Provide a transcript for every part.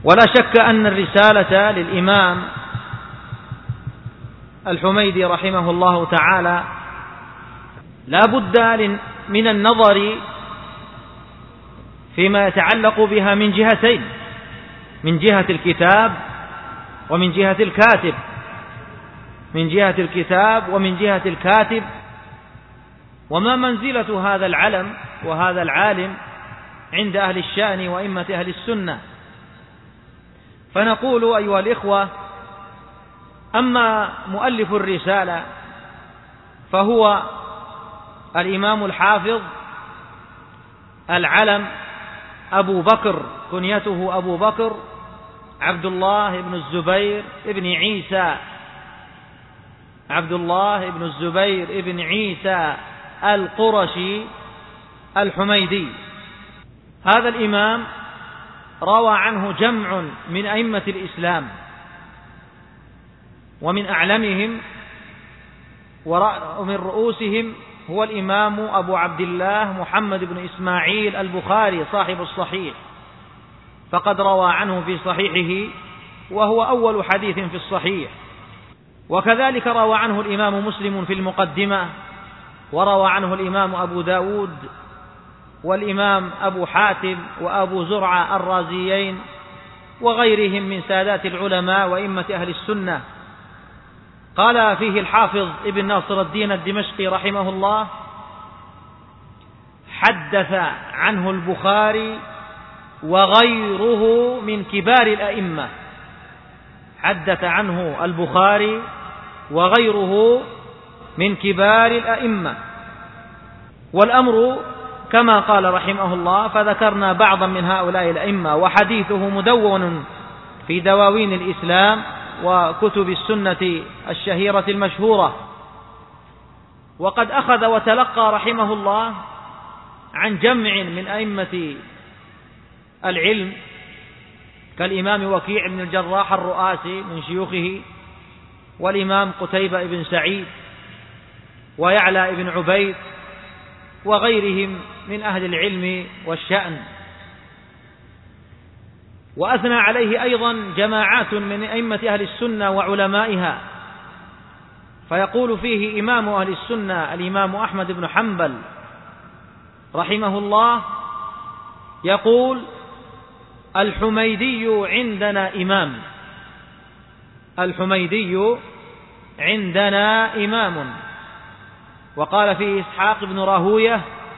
ولا شك أن الرسالة للإمام الحميدي رحمه الله تعالى لا بد من النظر فيما يتعلق بها من جهتين، من جهة الكتاب ومن جهة الكاتب، من جهة الكتاب ومن جهة الكاتب، وما منزلة هذا العلم وهذا العالم عند أهل الشأن وإمة أهل السنة. فنقول أيها الإخوة: أما مؤلف الرسالة فهو الإمام الحافظ العلم أبو بكر، كنيته أبو بكر عبد الله بن الزبير بن عيسى، عبد الله بن الزبير بن عيسى القرشي الحميدي. هذا الإمام روى عنه جمع من أئمة الإسلام، ومن أعلمهم ومن رؤوسهم هو الإمام أبو عبد الله محمد بن إسماعيل البخاري صاحب الصحيح، فقد روى عنه في صحيحه وهو أول حديث في الصحيح. وكذلك روى عنه الإمام مسلم في المقدمة، وروى عنه الإمام أبو داود والإمام أبو حاتم وأبو زرعة الرازيين وغيرهم من سادات العلماء وإمة أهل السنة. قال فيه الحافظ ابن ناصر الدين الدمشقي رحمه الله: حدث عنه البخاري وغيره من كبار الأئمة، حدث عنه البخاري وغيره من كبار الأئمة. والأمر كما قال رحمه الله، فذكرنا بعضا من هؤلاء الأئمة، وحديثه مدون في دواوين الإسلام وكتب السنة الشهيرة المشهورة. وقد أخذ وتلقى رحمه الله عن جمع من أئمة العلم كالإمام وكيع بن الجراح الرؤاسي من شيوخه، والإمام قتيبة بن سعيد، ويعلى بن عبيد، وغيرهم من أهل العلم والشأن. وأثنى عليه أيضا جماعات من أئمة أهل السنة وعلمائها، فيقول فيه إمام أهل السنة الإمام أحمد بن حنبل رحمه الله، يقول: الحميدي عندنا إمام، الحميدي عندنا إمام. وقال فيه إسحاق بن راهوية: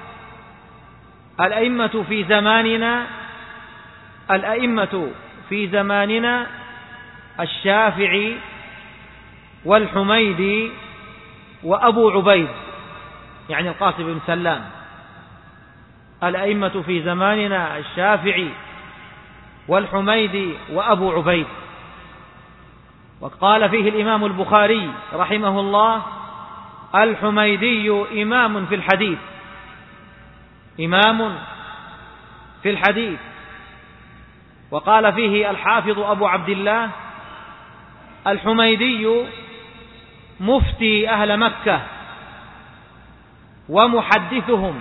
الأئمة في زماننا الشافعي والحميدي وأبو عبيد، يعني القاسم بن سلام. الأئمة في زماننا الشافعي والحميدي وأبو عبيد. وقال فيه الإمام البخاري رحمه الله: الحميدي إمام في الحديث، إمام في الحديث. وقال فيه الحافظ أبو عبد الله: الحميدي مفتي أهل مكة ومحدثهم،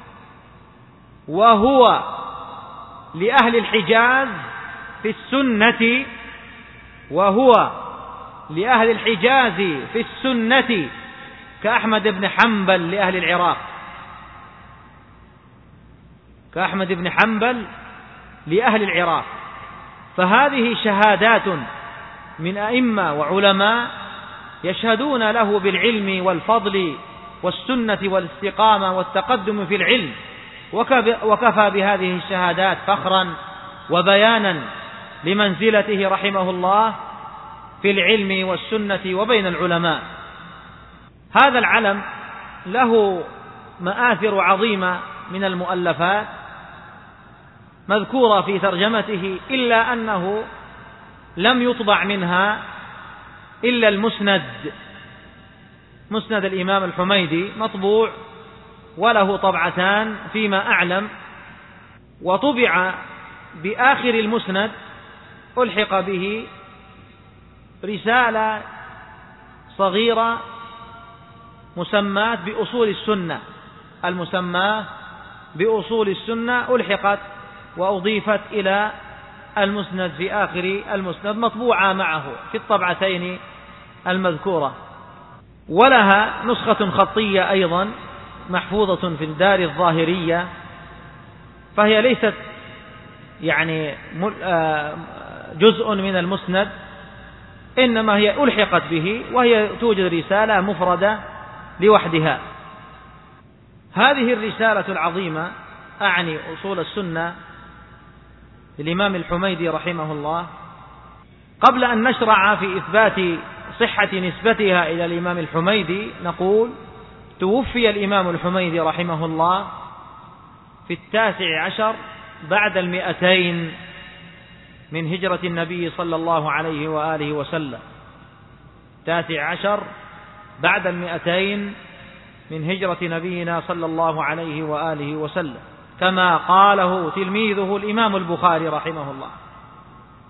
وهو لأهل الحجاز في السنة، وهو لأهل الحجاز في السنة كأحمد بن حنبل لأهل العراق، كأحمد بن حنبل لأهل العراق. فهذه شهادات من أئمة وعلماء يشهدون له بالعلم والفضل والسنة والاستقامة والتقدم في العلم، وكفى بهذه الشهادات فخرا وبيانا لمنزلته رحمه الله في العلم والسنة وبين العلماء. هذا العلم له مآثر عظيمة من المؤلفات مذكورة في ترجمته، إلا أنه لم يطبع منها إلا المسند، مسند الإمام الحميدي مطبوع وله طبعتان فيما أعلم. وطبع بآخر المسند ألحق به رسالة صغيرة مسماة بأصول السنة، المسماة بأصول السنة ألحقت وأضيفت إلى المسند في آخر المسند مطبوعة معه في الطبعتين المذكورة، ولها نسخة خطية أيضا محفوظة في الدار الظاهرية، فهي ليست يعني جزء من المسند، إنما هي ألحقت به، وهي توجد رسالة مفردة لوحدها. هذه الرسالة العظيمة أعني أصول السنة للإمام الحميدي رحمه الله، قبل أن نشرع في إثبات صحة نسبتها إلى الإمام الحميدي نقول: توفي الإمام الحميدي رحمه الله في 19 بعد 200 من هجرة النبي صلى الله عليه وآله وسلم، 19 بعد 200 من هجرة نبينا صلى الله عليه وآله وسلم، كما قاله تلميذه الإمام البخاري رحمه الله.